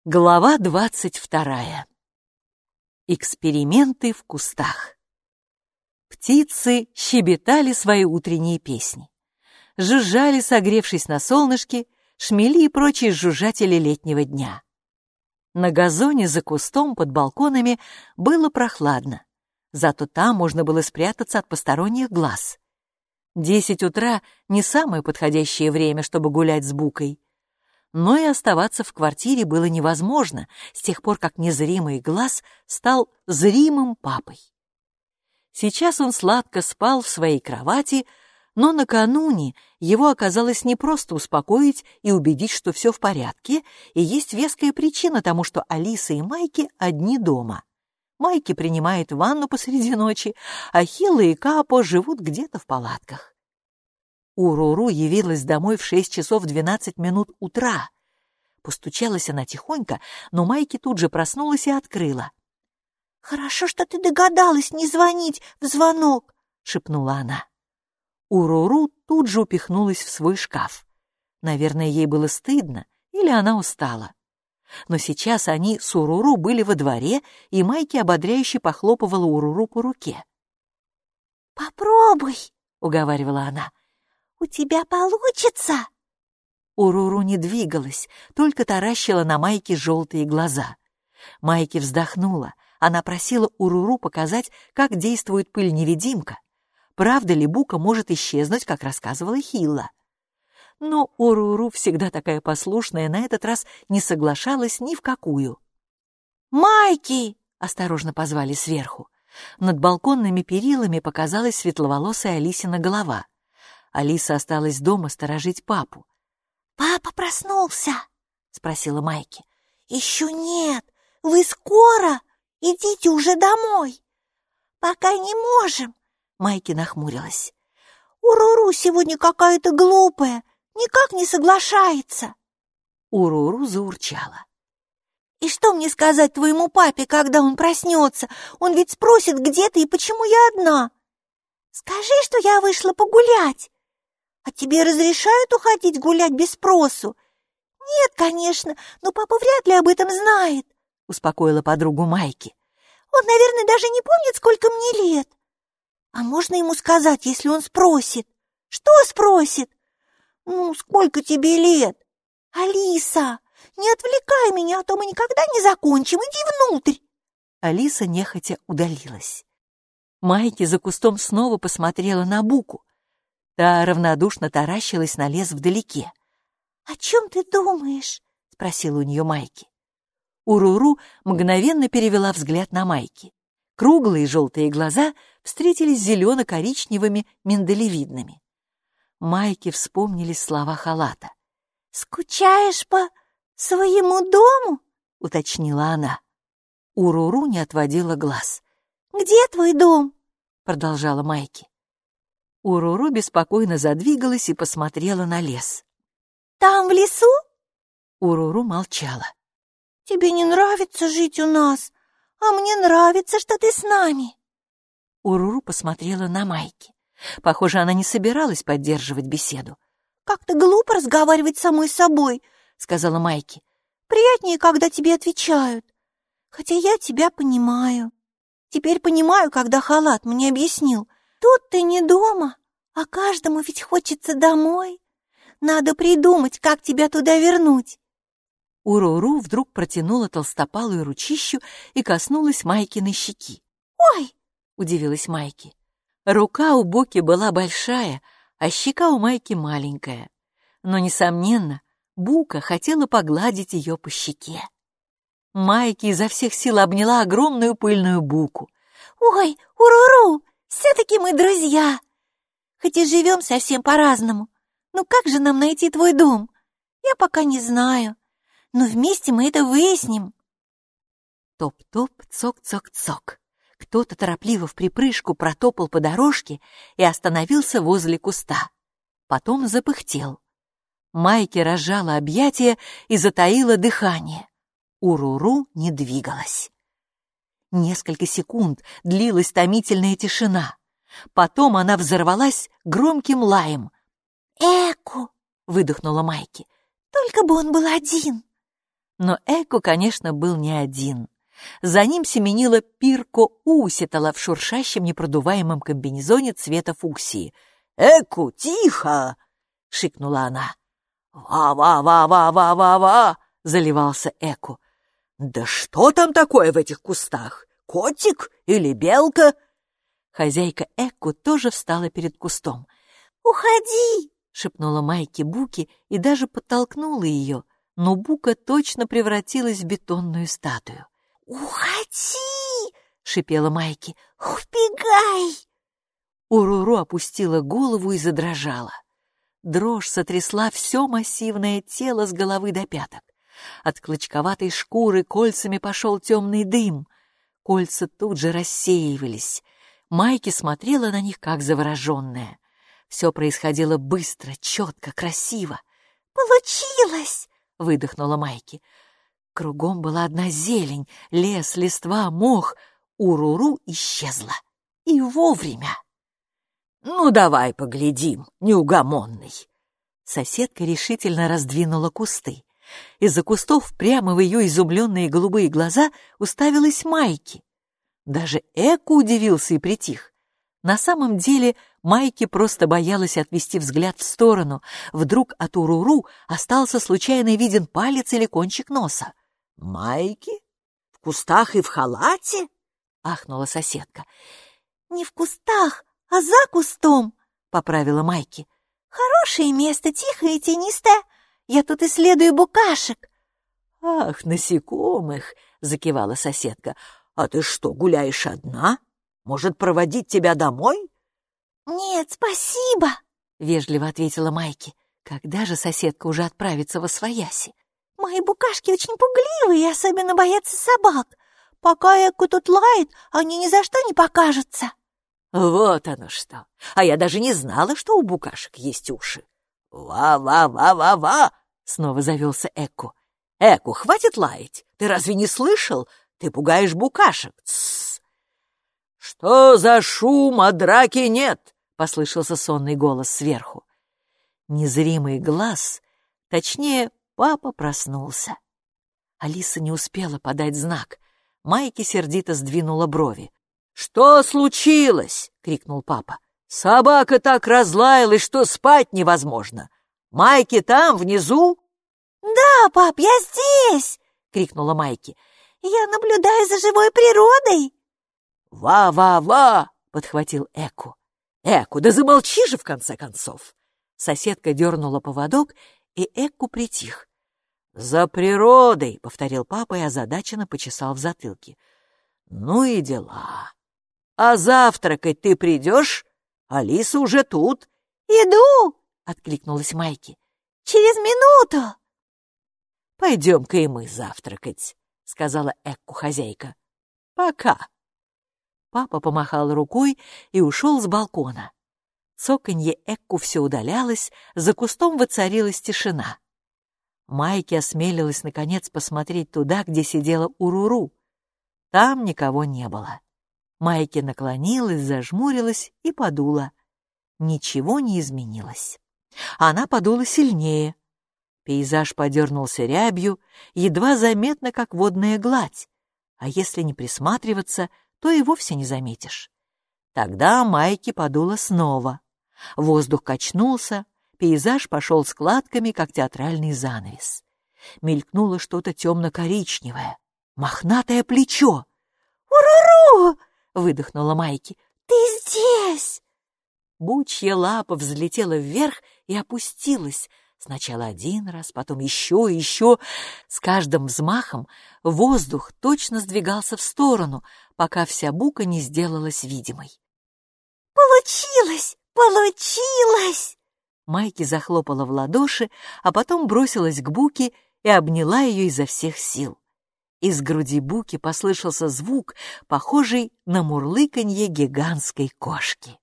Глава 22. Эксперименты в кустах. Птицы щебетали свои утренние песни. Жужжали, согревшись на солнышке, шмели и прочие жужжатели летнего дня. На газоне за кустом под балконами было прохладно, зато там можно было спрятаться от посторонних глаз. 10 утра — не самое подходящее время, чтобы гулять с Букой. Но и оставаться в квартире было невозможно с тех пор, как незримый глаз стал зримым папой. Сейчас он сладко спал в своей кровати, но накануне его оказалось непросто успокоить и убедить, что все в порядке, и есть веская причина тому, что Алиса и Майки одни дома. Майки принимает ванну посреди ночи, а Хилла и Капо живут где-то в палатках. Уруру явилась домой в 6 часов 12 минут утра. Постучалась она тихонько, но Майки тут же проснулась и открыла. «Хорошо, что ты догадалась не звонить в звонок», — шепнула она. Уруру тут же упихнулась в свой шкаф. Наверное, ей было стыдно, или она устала. Но сейчас они с Уруру были во дворе, и Майки ободряюще похлопывала Уруру по руке. «Попробуй», — уговаривала она. «У тебя получится!» Уруру не двигалась, только таращила на Майки желтые глаза. Майки вздохнула. Она просила Уруру показать, как действует пыль-невидимка. Правда ли Бука может исчезнуть, как рассказывала Хилла? Но Уруру, всегда такая послушная, на этот раз не соглашалась ни в какую. «Майки!» — осторожно позвали сверху. Над балконными перилами показалась светловолосая Алисина голова. Алиса осталась дома сторожить папу. «Папа проснулся?» — спросила Майки. «Еще нет. Вы скоро? Идите уже домой». «Пока не можем», — Майки нахмурилась. «Уруру сегодня какая-то глупая, никак не соглашается». Уруру заурчала. «И что мне сказать твоему папе, когда он проснется? Он ведь спросит, где ты и почему я одна. Скажи, что я вышла погулять. А тебе разрешают уходить гулять без спросу?» «Нет, конечно, но папа вряд ли об этом знает», — успокоила подругу Майки. «Он, наверное, даже не помнит, сколько мне лет. А можно ему сказать, если он спросит?» «Что спросит?» «Ну, сколько тебе лет?» «Алиса, не отвлекай меня, а то мы никогда не закончим. Иди внутрь». Алиса нехотя удалилась. Майки за кустом снова посмотрела на Буку. Та равнодушно таращилась на лес вдалеке. «О чем ты думаешь?» — спросила у нее Майки. Уруру мгновенно перевела взгляд на Майки. Круглые желтые глаза встретились с зелено-коричневыми миндалевидными. Майке вспомнились слова халата. «Скучаешь по своему дому?» — уточнила она. Уруру не отводила глаз. «Где твой дом?» — продолжала Майки. Уруру беспокойно задвигалась и посмотрела на лес. «Там, в лесу?» Уруру молчала. «Тебе не нравится жить у нас, а мне нравится, что ты с нами». Уруру посмотрела на Майки. Похоже, она не собиралась поддерживать беседу. «Как-то глупо разговаривать с самой собой», — сказала Майки. «Приятнее, когда тебе отвечают. Хотя я тебя понимаю. Теперь понимаю, когда халат мне объяснил. Тут ты не дома, а каждому ведь хочется домой. Надо придумать, как тебя туда вернуть». Уруру вдруг протянула толстопалую ручищу и коснулась Майкиной щеки. «Ой!» — удивилась Майки. Рука у Буки была большая, а щека у Майки маленькая. Но, несомненно, Бука хотела погладить ее по щеке. Майки изо всех сил обняла огромную пыльную Буку. «Ой, Уруру, все-таки мы друзья. Хоть и живем совсем по-разному. Ну как же нам найти твой дом? Я пока не знаю. Но вместе мы это выясним». Топ-топ, цок-цок-цок. Кто-то торопливо вприпрыжку протопал по дорожке и остановился возле куста. Потом запыхтел. Майки разжала объятия и затаила дыхание. Уруру не двигалась. Несколько секунд длилась томительная тишина. Потом она взорвалась громким лаем. «Эку!» — выдохнула Майки. «Только бы он был один!» Но Эку, конечно, был не один. За ним семенила Пирко Уситала в шуршащем непродуваемом комбинезоне цвета фуксии. «Эку, тихо!» — шикнула она. «Ва-ва-ва-ва-ва-ва-ва!» — заливался Эку. «Да что там такое в этих кустах? Котик или белка?» Хозяйка Эку тоже встала перед кустом. «Уходи!» — шепнула Майки Буки и даже подтолкнула ее, но Бука точно превратилась в бетонную статую. «Уходи!» — шипела Майки. «Убегай!» Уруру опустила голову и задрожала. Дрожь сотрясла все массивное тело с головы до пяток. От клочковатой шкуры кольцами пошел темный дым. Кольца тут же рассеивались. Майки смотрела на них, как завороженная. Все происходило быстро, четко, красиво. «Получилось!» — выдохнула Майки. Кругом была одна зелень, лес, листва, мох. Уруру исчезла. И вовремя. «Ну, давай поглядим, неугомонный!» Соседка решительно раздвинула кусты. Из-за кустов прямо в ее изумленные голубые глаза уставилась Майки. Даже Эку удивился и притих. На самом деле Майки просто боялась отвести взгляд в сторону. Вдруг от Уруру остался случайно виден палец или кончик носа. «Майки? В кустах и в халате?» — ахнула соседка. «Не в кустах, а за кустом», — поправила Майки. «Хорошее место, тихое и тенистое. Я тут исследую букашек». «Ах, насекомых!» — закивала соседка. «А ты что, гуляешь одна? Может, проводить тебя домой?» «Нет, спасибо», — вежливо ответила Майки. Когда же соседка уже отправится восвояси? «Мои букашки очень пугливые и особенно боятся собак. Пока Эку тут лает, они ни за что не покажутся». «Вот оно что! А я даже не знала, что у букашек есть уши!» «Ва-ва-ва-ва-ва!» — снова завелся Эку. «Эку, хватит лаять! Ты разве не слышал? Ты пугаешь букашек!» «Тссс!» «Что за шум, а драки нет?» — послышался сонный голос сверху. Незримый глаз, точнее, папа проснулся. Алиса не успела подать знак. Майки сердито сдвинула брови. «Что случилось?» — крикнул папа. «Собака так разлаялась, что спать невозможно. Майки там, внизу?» «Да, пап, я здесь!» — крикнула Майки. «Я наблюдаю за живой природой!» «Ва-ва-ва!» — подхватил Эку. «Эку, да замолчи же в конце концов!» Соседка дернула поводок, и Эку притих. «За природой!» — повторил папа и озадаченно почесал в затылке. «Ну и дела. А завтракать ты придешь? Алиса уже тут». «Иду!» — откликнулась Майки. «Через минуту!» «Пойдем-ка и мы завтракать», — сказала Эку хозяйка. «Пока». Папа помахал рукой и ушел с балкона. Цоканье Эку все удалялось, за кустом воцарилась тишина. Майки осмелилась наконец посмотреть туда, где сидела Уруру. Там никого не было. Майки наклонилась, зажмурилась и подула. Ничего не изменилось. Она подула сильнее. Пейзаж подернулся рябью, едва заметно, как водная гладь. А если не присматриваться, то и вовсе не заметишь. Тогда Майки подула снова. Воздух качнулся, пейзаж пошел складками, как театральный занавес. Мелькнуло что-то темно-коричневое. Мохнатое плечо. «Уруру!» — выдохнула Майки. «Ты здесь!» Бучья лапа взлетела вверх и опустилась. Сначала один раз, потом еще и еще. С каждым взмахом воздух точно сдвигался в сторону, пока вся бука не сделалась видимой. «Получилось! Получилось!» Майки захлопала в ладоши, а потом бросилась к буке и обняла ее изо всех сил. Из груди буки послышался звук, похожий на мурлыканье гигантской кошки.